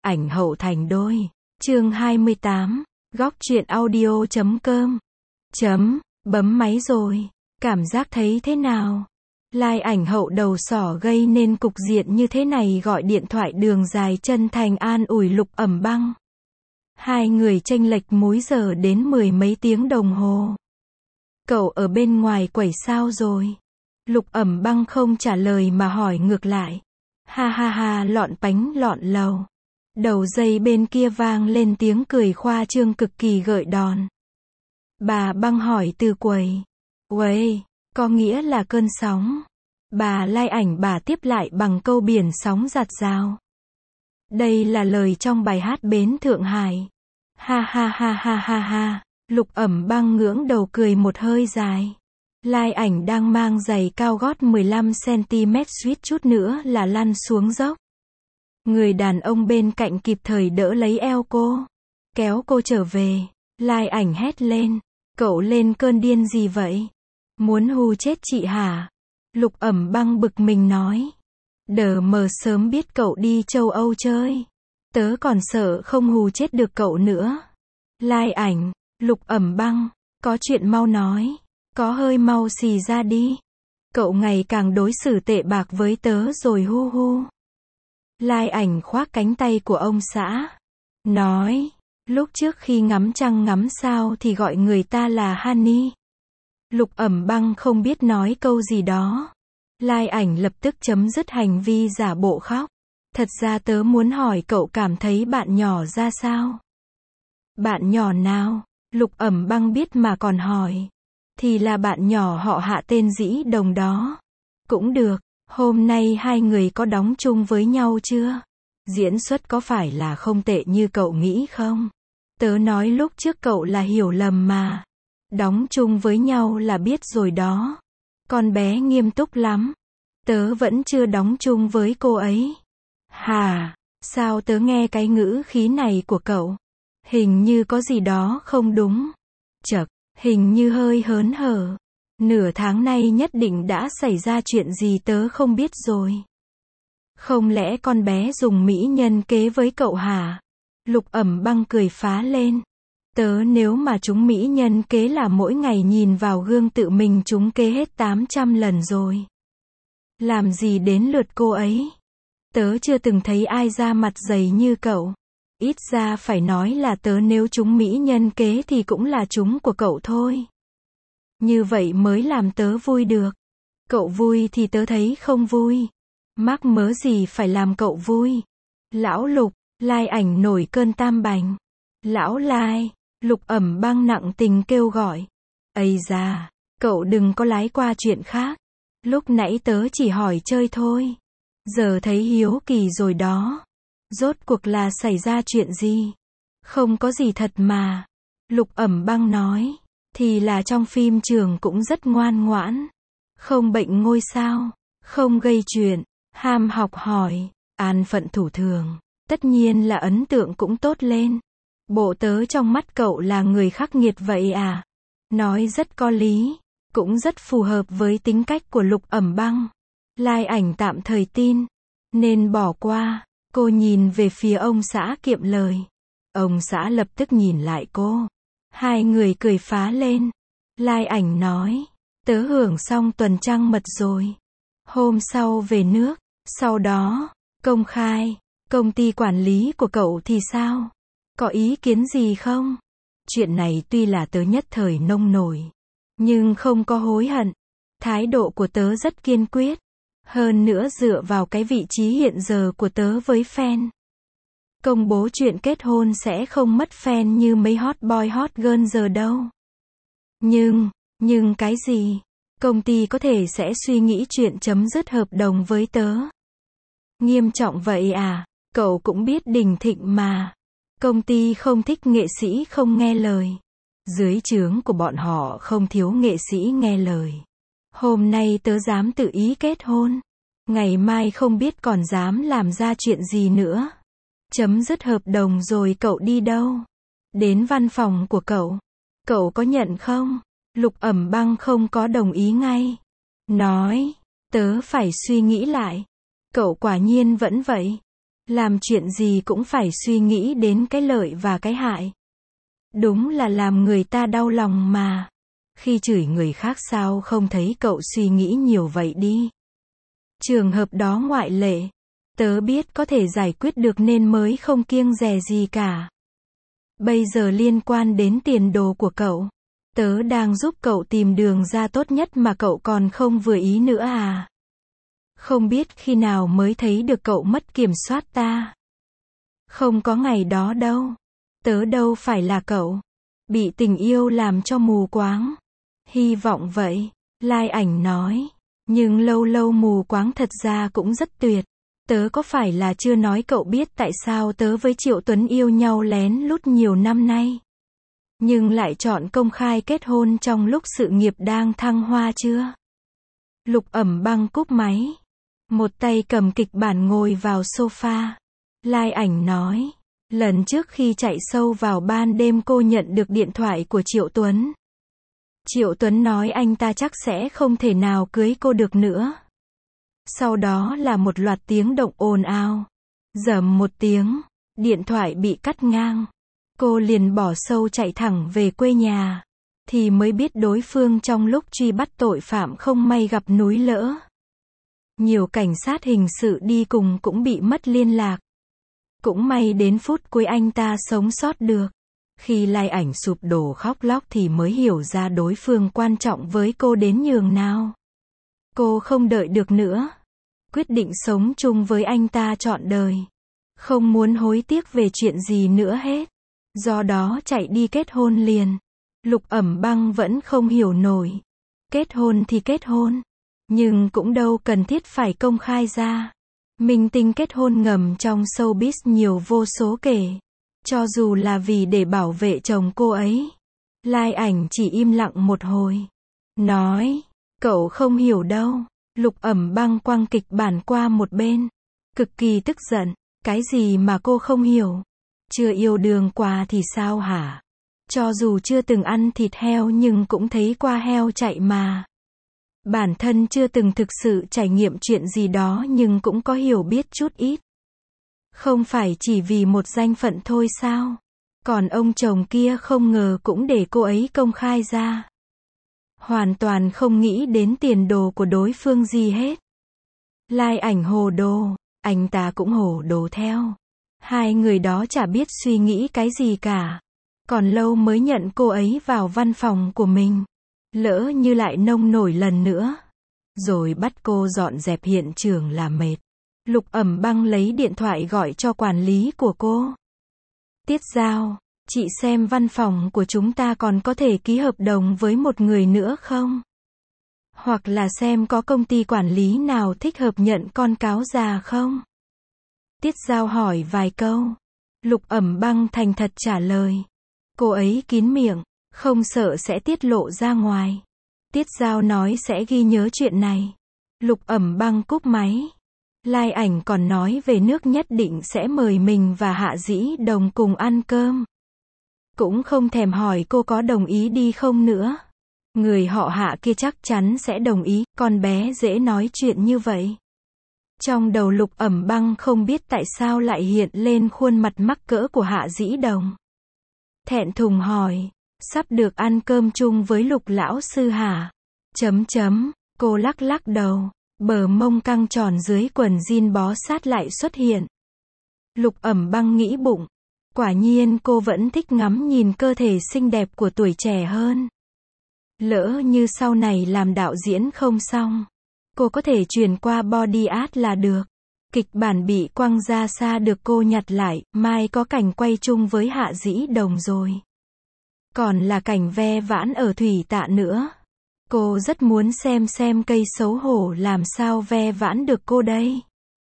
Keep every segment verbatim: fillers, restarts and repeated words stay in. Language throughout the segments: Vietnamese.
Ảnh hậu thành đôi. Chương hai mươi tám. Góc truyện audio chấm com. Chấm. Bấm máy rồi. Cảm giác thấy thế nào? Lai ảnh hậu đầu sỏ gây nên cục diện như thế này gọi điện thoại đường dài chân thành an ủi Lục Ẩm Băng. Hai người chênh lệch múi giờ đến mười mấy tiếng đồng hồ. Cậu ở bên ngoài quẩy sao rồi? Lục Ẩm Băng không trả lời mà hỏi ngược lại. Ha ha ha, lọn bánh lọn lầu. Đầu dây bên kia vang lên tiếng cười khoa trương cực kỳ gợi đòn. Bà Băng hỏi từ quầy. Uầy, có nghĩa là cơn sóng. Bà Lai ảnh bà tiếp lại bằng câu biển sóng giạt rào. Đây là lời trong bài hát Bến Thượng Hải. Ha ha ha ha ha ha. Lục Ẩm Băng ngưỡng đầu cười một hơi dài. Lai ảnh đang mang giày cao gót mười lăm xăng-ti-mét suýt chút nữa là lăn xuống dốc. Người đàn ông bên cạnh kịp thời đỡ lấy eo cô, kéo cô trở về. Lai ảnh hét lên. Cậu lên cơn điên gì vậy? Muốn hù chết chị hả? Lục Ẩm Băng bực mình nói. Đờ mờ sớm biết cậu đi châu Âu chơi. Tớ còn sợ không hù chết được cậu nữa. Lai ảnh. Lục Ẩm Băng. Có chuyện mau nói. Có hơi mau xì ra đi. Cậu ngày càng đối xử tệ bạc với tớ rồi hu hu. Lai ảnh khoác cánh tay của ông xã. Nói. Lúc trước khi ngắm trăng ngắm sao thì gọi người ta là Honey. Lục Ẩm Băng không biết nói câu gì đó. Lai ảnh lập tức chấm dứt hành vi giả bộ khóc. Thật ra tớ muốn hỏi cậu cảm thấy bạn nhỏ ra sao? Bạn nhỏ nào? Lục Ẩm Băng biết mà còn hỏi. Thì là bạn nhỏ họ Hạ tên Dĩ Đồng đó. Cũng được, hôm nay hai người có đóng chung với nhau chưa? Diễn xuất có phải là không tệ như cậu nghĩ không? Tớ nói lúc trước cậu là hiểu lầm mà. Đóng chung với nhau là biết rồi đó. Con bé nghiêm túc lắm. Tớ vẫn chưa đóng chung với cô ấy. Hà, sao tớ nghe cái ngữ khí này của cậu? Hình như có gì đó không đúng. Chậc, hình như hơi hớn hở. Nửa tháng nay nhất định đã xảy ra chuyện gì tớ không biết rồi. Không lẽ con bé dùng mỹ nhân kế với cậu hả? Lục Ẩm Băng cười phá lên. Tớ nếu mà chúng mỹ nhân kế là mỗi ngày nhìn vào gương tự mình chúng kế hết tám trăm lần rồi. Làm gì đến lượt cô ấy? Tớ chưa từng thấy ai ra mặt dày như cậu. Ít ra phải nói là tớ nếu chúng mỹ nhân kế thì cũng là chúng của cậu thôi. Như vậy mới làm tớ vui được. Cậu vui thì tớ thấy không vui. Mắc mớ gì phải làm cậu vui. Lão Lục. Lai ảnh nổi cơn tam bành. Lão Lai. Lục Ẩm Băng nặng tình kêu gọi. Ây da, cậu đừng có lái qua chuyện khác. Lúc nãy tớ chỉ hỏi chơi thôi. Giờ thấy hiếu kỳ rồi đó. Rốt cuộc là xảy ra chuyện gì? Không có gì thật mà. Lục Ẩm Băng nói. Thì là trong phim trường cũng rất ngoan ngoãn. Không bệnh ngôi sao. Không gây chuyện. Ham học hỏi. An phận thủ thường. Tất nhiên là ấn tượng cũng tốt lên. Bộ tớ trong mắt cậu là người khắc nghiệt vậy à? Nói rất có lý. Cũng rất phù hợp với tính cách của Lục Ẩm Băng. Lai ảnh tạm thời tin. Nên bỏ qua. Cô nhìn về phía ông xã kiệm lời. Ông xã lập tức nhìn lại cô. Hai người cười phá lên. Lai ảnh nói. Tớ hưởng xong tuần trăng mật rồi. Hôm sau về nước. Sau đó, công khai. Công ty quản lý của cậu thì sao? Có ý kiến gì không? Chuyện này tuy là tớ nhất thời nông nổi. Nhưng không có hối hận. Thái độ của tớ rất kiên quyết. Hơn nữa dựa vào cái vị trí hiện giờ của tớ với fan. Công bố chuyện kết hôn sẽ không mất fan như mấy hot boy hot girl giờ đâu. Nhưng, nhưng cái gì? Công ty có thể sẽ suy nghĩ chuyện chấm dứt hợp đồng với tớ. Nghiêm trọng vậy à? Cậu cũng biết Đình Thịnh mà. Công ty không thích nghệ sĩ không nghe lời. Dưới trướng của bọn họ không thiếu nghệ sĩ nghe lời. Hôm nay tớ dám tự ý kết hôn. Ngày mai không biết còn dám làm ra chuyện gì nữa. Chấm dứt hợp đồng rồi cậu đi đâu? Đến văn phòng của cậu. Cậu có nhận không? Lục Ẩm Băng không có đồng ý ngay. Nói, tớ phải suy nghĩ lại. Cậu quả nhiên vẫn vậy. Làm chuyện gì cũng phải suy nghĩ đến cái lợi và cái hại. Đúng là làm người ta đau lòng mà. Khi chửi người khác sao không thấy cậu suy nghĩ nhiều vậy đi. Trường hợp đó ngoại lệ. Tớ biết có thể giải quyết được nên mới không kiêng dè gì cả. Bây giờ liên quan đến tiền đồ của cậu. Tớ đang giúp cậu tìm đường ra tốt nhất mà cậu còn không vừa ý nữa à. Không biết khi nào mới thấy được cậu mất kiểm soát ta. Không có ngày đó đâu. Tớ đâu phải là cậu. Bị tình yêu làm cho mù quáng. Hy vọng vậy. Lai Ảnh nói. Nhưng lâu lâu mù quáng thật ra cũng rất tuyệt. Tớ có phải là chưa nói cậu biết tại sao tớ với Triệu Tuấn yêu nhau lén lút nhiều năm nay. Nhưng lại chọn công khai kết hôn trong lúc sự nghiệp đang thăng hoa chưa? Lục Ẩm Băng cúp máy. Một tay cầm kịch bản ngồi vào sofa. Lai Ảnh nói. Lần trước khi chạy sâu vào ban đêm cô nhận được điện thoại của Triệu Tuấn. Triệu Tuấn nói anh ta chắc sẽ không thể nào cưới cô được nữa. Sau đó là một loạt tiếng động ồn ào. Rầm một tiếng, điện thoại bị cắt ngang. Cô liền bỏ sâu chạy thẳng về quê nhà. Thì mới biết đối phương trong lúc truy bắt tội phạm không may gặp núi lỡ. Nhiều cảnh sát hình sự đi cùng cũng bị mất liên lạc. Cũng may đến phút cuối anh ta sống sót được. Khi Lai Ảnh sụp đổ khóc lóc thì mới hiểu ra đối phương quan trọng với cô đến nhường nào. Cô không đợi được nữa. Quyết định sống chung với anh ta trọn đời. Không muốn hối tiếc về chuyện gì nữa hết. Do đó chạy đi kết hôn liền. Lục Ẩm Băng vẫn không hiểu nổi. Kết hôn thì kết hôn. Nhưng cũng đâu cần thiết phải công khai ra. Minh tinh kết hôn ngầm trong showbiz nhiều vô số kể. Cho dù là vì để bảo vệ chồng cô ấy. Lai Ảnh chỉ im lặng một hồi. Nói, cậu không hiểu đâu. Lục Ẩm Băng quăng kịch bản qua một bên. Cực kỳ tức giận. Cái gì mà cô không hiểu? Chưa yêu đương qua thì sao hả? Cho dù chưa từng ăn thịt heo nhưng cũng thấy qua heo chạy mà. Bản thân chưa từng thực sự trải nghiệm chuyện gì đó nhưng cũng có hiểu biết chút ít. Không phải chỉ vì một danh phận thôi sao? Còn ông chồng kia không ngờ cũng để cô ấy công khai ra. Hoàn toàn không nghĩ đến tiền đồ của đối phương gì hết. Lai Ảnh hồ đồ, anh ta cũng hồ đồ theo. Hai người đó chả biết suy nghĩ cái gì cả. Còn lâu mới nhận cô ấy vào văn phòng của mình. Lỡ như lại nông nổi lần nữa. Rồi bắt cô dọn dẹp hiện trường là mệt. Lục Ẩm Băng lấy điện thoại gọi cho quản lý của cô. Tiết Giao, chị xem văn phòng của chúng ta còn có thể ký hợp đồng với một người nữa không? Hoặc là xem có công ty quản lý nào thích hợp nhận con cáo già không? Tiết Giao hỏi vài câu. Lục Ẩm Băng thành thật trả lời. Cô ấy kín miệng, không sợ sẽ tiết lộ ra ngoài. Tiết Giao nói sẽ ghi nhớ chuyện này. Lục Ẩm Băng cúp máy. Lai Ảnh còn nói về nước nhất định sẽ mời mình và Hạ Dĩ Đồng cùng ăn cơm. Cũng không thèm hỏi cô có đồng ý đi không nữa. Người họ Hạ kia chắc chắn sẽ đồng ý, con bé dễ nói chuyện như vậy. Trong đầu Lục Ẩm Băng không biết tại sao lại hiện lên khuôn mặt mắc cỡ của Hạ Dĩ Đồng. Thẹn thùng hỏi, sắp được ăn cơm chung với Lục lão sư hả? Chấm chấm, cô lắc lắc đầu, bờ mông căng tròn dưới quần jean bó sát lại xuất hiện. Lục Ẩm Băng nghĩ bụng, quả nhiên cô vẫn thích ngắm nhìn cơ thể xinh đẹp của tuổi trẻ hơn. Lỡ như sau này làm đạo diễn không xong, cô có thể chuyển qua body art là được. Kịch bản bị quăng ra xa được cô nhặt lại, mai có cảnh quay chung với Hạ Dĩ Đồng rồi. Còn là cảnh ve vãn ở Thủy Tạ nữa. Cô rất muốn xem xem cây xấu hổ làm sao ve vãn được cô đây.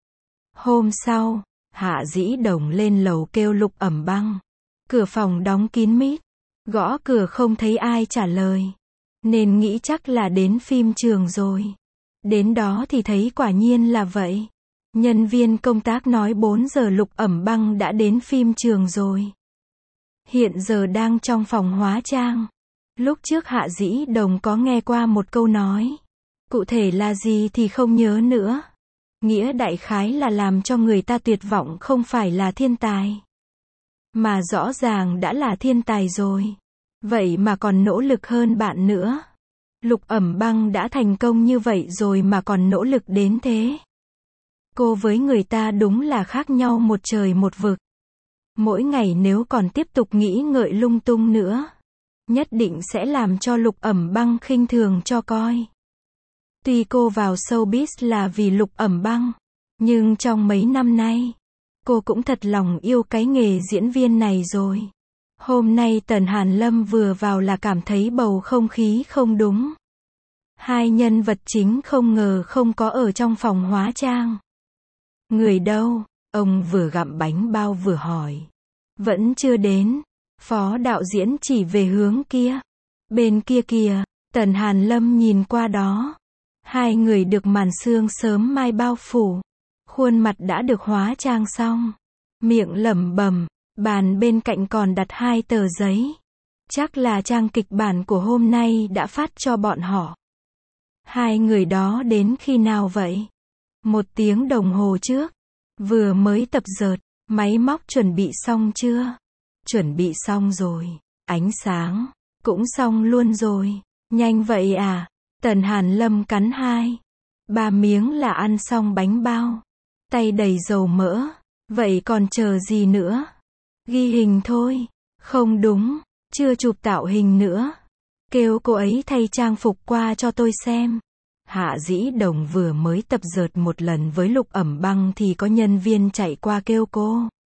Hôm sau, Hạ Dĩ Đồng lên lầu kêu Lục Ẩm Băng. Cửa phòng đóng kín mít. Gõ cửa không thấy ai trả lời. Nên nghĩ chắc là đến phim trường rồi. Đến đó thì thấy quả nhiên là vậy. Nhân viên công tác nói bốn giờ Lục Ẩm Băng đã đến phim trường rồi. Hiện giờ đang trong phòng hóa trang. Lúc trước Hạ Dĩ Đồng có nghe qua một câu nói. Cụ thể là gì thì không nhớ nữa. Nghĩa đại khái là làm cho người ta tuyệt vọng không phải là thiên tài. Mà rõ ràng đã là thiên tài rồi. Vậy mà còn nỗ lực hơn bạn nữa. Lục Ẩm Băng đã thành công như vậy rồi mà còn nỗ lực đến thế. Cô với người ta đúng là khác nhau một trời một vực. Mỗi ngày nếu còn tiếp tục nghĩ ngợi lung tung nữa, nhất định sẽ làm cho Lục Ẩm Băng khinh thường cho coi. Tuy cô vào showbiz là vì Lục Ẩm Băng, nhưng trong mấy năm nay, cô cũng thật lòng yêu cái nghề diễn viên này rồi. Hôm nay Tần Hàn Lâm vừa vào là cảm thấy bầu không khí không đúng. Hai nhân vật chính không ngờ không có ở trong phòng hóa trang. Người đâu? Ông vừa gặm bánh bao vừa hỏi. Vẫn chưa đến. Phó đạo diễn chỉ về hướng kia. Bên kia kìa. Tần Hàn Lâm nhìn qua đó. Hai người được màn sương sớm mai bao phủ. Khuôn mặt đã được hóa trang xong. Miệng lẩm bẩm. Bàn bên cạnh còn đặt hai tờ giấy. Chắc là trang kịch bản của hôm nay đã phát cho bọn họ. Hai người đó đến khi nào vậy? Một tiếng đồng hồ trước. Vừa mới tập dượt. Máy móc chuẩn bị xong chưa? Chuẩn bị xong rồi. Ánh sáng. Cũng xong luôn rồi. Nhanh vậy à? Tần Hàn Lâm cắn hai. Ba miếng là ăn xong bánh bao. Tay đầy dầu mỡ. Vậy còn chờ gì nữa? Ghi hình thôi. Không đúng. Chưa chụp tạo hình nữa. Kêu cô ấy thay trang phục qua cho tôi xem. Hạ Dĩ Đồng vừa mới tập dượt một lần với Lục Ẩm Băng thì có nhân viên chạy qua kêu cô.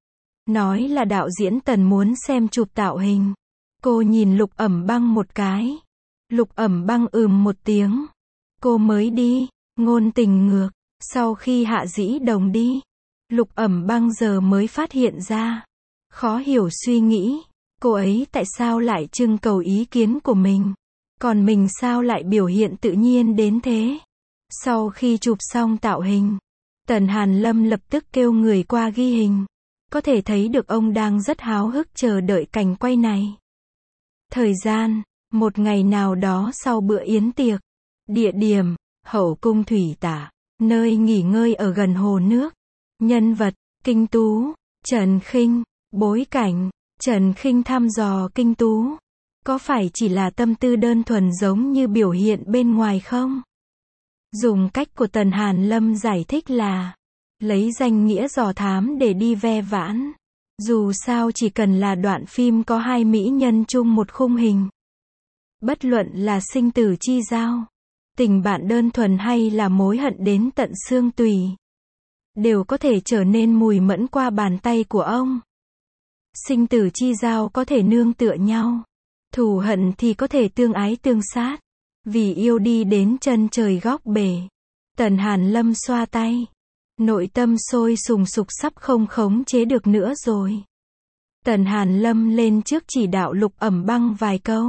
Nói là đạo diễn Tần muốn xem chụp tạo hình. Cô nhìn Lục Ẩm Băng một cái. Lục Ẩm Băng ừm một tiếng. Cô mới đi. Ngôn tình ngược. Sau khi Hạ Dĩ Đồng đi, Lục Ẩm Băng giờ mới phát hiện ra. Khó hiểu suy nghĩ. Cô ấy tại sao lại trưng cầu ý kiến của mình? Còn mình sao lại biểu hiện tự nhiên đến thế? Sau khi chụp xong tạo hình, Tần Hàn Lâm lập tức kêu người qua ghi hình. Có thể thấy được ông đang rất háo hức chờ đợi cảnh quay này. Thời gian, một ngày nào đó sau bữa yến tiệc. Địa điểm, Hậu cung Thủy Tả, nơi nghỉ ngơi ở gần hồ nước. Nhân vật, Kinh Tú, Trần Khinh. Bối cảnh, Trần Khinh thăm dò Kinh Tú. Có phải chỉ là tâm tư đơn thuần giống như biểu hiện bên ngoài không? Dùng cách của Tần Hàn Lâm giải thích là lấy danh nghĩa dò thám để đi ve vãn. Dù sao chỉ cần là đoạn phim có hai mỹ nhân chung một khung hình. Bất luận là sinh tử chi giao, tình bạn đơn thuần hay là mối hận đến tận xương tủy, đều có thể trở nên mùi mẫn qua bàn tay của ông. Sinh tử chi giao có thể nương tựa nhau. Thù hận thì có thể tương ái tương sát. Vì yêu đi đến chân trời góc bể. Tần Hàn Lâm xoa tay. Nội tâm sôi sùng sục sắp không khống chế được nữa rồi. Tần Hàn Lâm lên trước chỉ đạo Lục Ẩm Băng vài câu.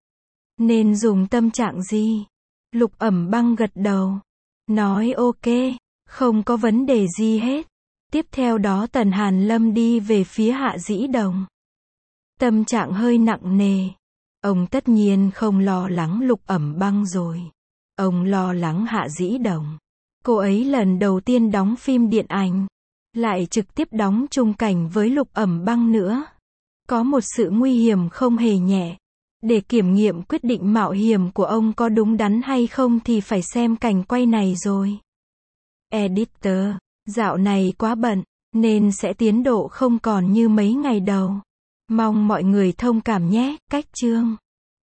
Nên dùng tâm trạng gì? Lục Ẩm Băng gật đầu. Nói ok, không có vấn đề gì hết. Tiếp theo đó Tần Hàn Lâm đi về phía Hạ Dĩ Đồng. Tâm trạng hơi nặng nề. Ông tất nhiên không lo lắng Lục Ẩm Băng rồi. Ông lo lắng Hạ Dĩ Đồng. Cô ấy lần đầu tiên đóng phim điện ảnh. Lại trực tiếp đóng chung cảnh với Lục Ẩm Băng nữa. Có một sự nguy hiểm không hề nhẹ. Để kiểm nghiệm quyết định mạo hiểm của ông có đúng đắn hay không thì phải xem cảnh quay này rồi. Editor, dạo này quá bận, nên sẽ tiến độ không còn như mấy ngày đầu. Mong mọi người thông cảm nhé, cách chương.